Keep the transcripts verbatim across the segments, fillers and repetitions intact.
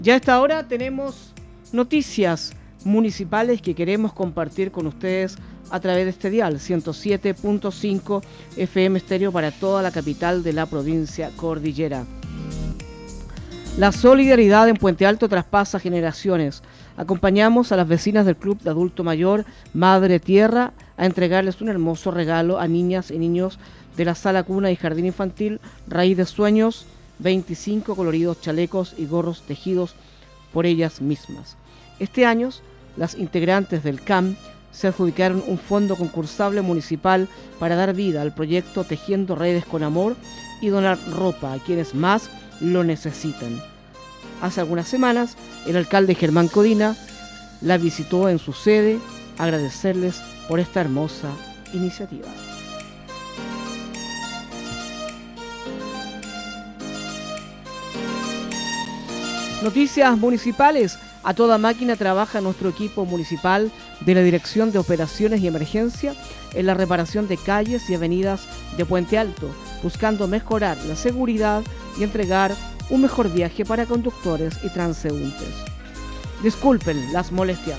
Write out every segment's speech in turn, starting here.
Ya a esta hora tenemos noticias municipales que queremos compartir con ustedes a través de este dial ciento siete punto cinco F M estéreo para toda la capital de la provincia cordillera. La solidaridad en Puente Alto traspasa generaciones. Acompañamos a las vecinas del Club de Adulto Mayor Madre Tierra a entregarles un hermoso regalo a niñas y niños de la Sala Cuna y Jardín Infantil Raíz de Sueños, veinticinco coloridos chalecos y gorros tejidos por ellas mismas. Este año, las integrantes del C A M se adjudicaron un fondo concursable municipal para dar vida al proyecto Tejiendo Redes con Amor y donar ropa a quienes más lo necesitan. Hace algunas semanas, el alcalde Germán Codina la visitó en su sede a agradecerles por esta hermosa iniciativa. Noticias municipales. A toda máquina trabaja nuestro equipo municipal de la Dirección de Operaciones y Emergencia en la reparación de calles y avenidas de Puente Alto, buscando mejorar la seguridad y entregar un mejor viaje para conductores y transeúntes. Disculpen las molestias.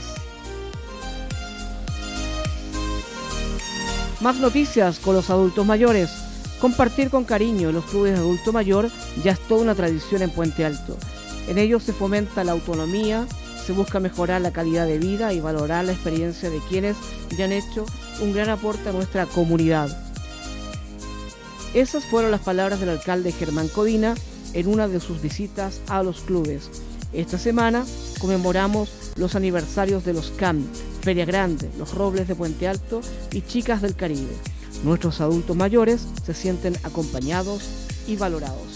Más noticias con los adultos mayores. Compartir con cariño en los clubes de adulto mayor ya es toda una tradición en Puente Alto. En ellos se fomenta la autonomía, se busca mejorar la calidad de vida y valorar la experiencia de quienes ya han hecho un gran aporte a nuestra comunidad. Esas fueron las palabras del alcalde Germán Codina en una de sus visitas a los clubes. Esta semana conmemoramos los aniversarios de los C A M, Feria Grande, Los Robles de Puente Alto y Chicas del Caribe. Nuestros adultos mayores se sienten acompañados y valorados.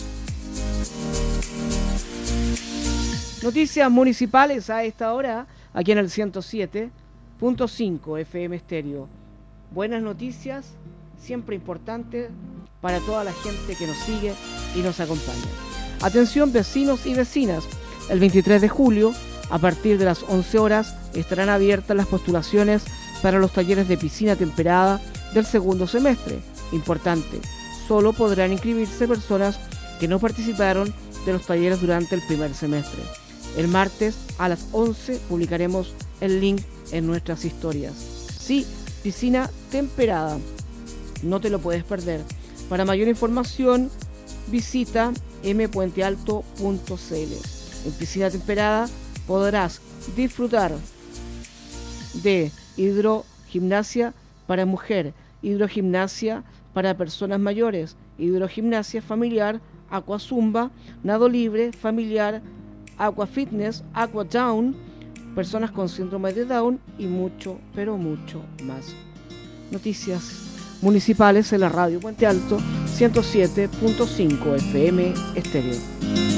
Noticias municipales a esta hora, aquí en el ciento siete punto cinco F M estéreo. Buenas noticias, siempre importante para toda la gente que nos sigue y nos acompaña. Atención vecinos y vecinas, el veintitrés de julio, a partir de las once horas, estarán abiertas las postulaciones para los talleres de piscina temperada del segundo semestre. Importante, solo podrán inscribirse personas que no participaron de los talleres durante el primer semestre. El martes a las once publicaremos el link en nuestras historias. Sí, piscina temperada. No te lo puedes perder. Para mayor información, visita m puente alto punto c l. En piscina temperada podrás disfrutar de hidrogimnasia para mujer, hidrogimnasia para personas mayores, hidrogimnasia familiar, aqua zumba, nado libre, familiar, aqua fitness, aqua down, personas con síndrome de Down y mucho, pero mucho más. Noticias municipales en la radio Puente Alto ciento siete punto cinco F M estéreo.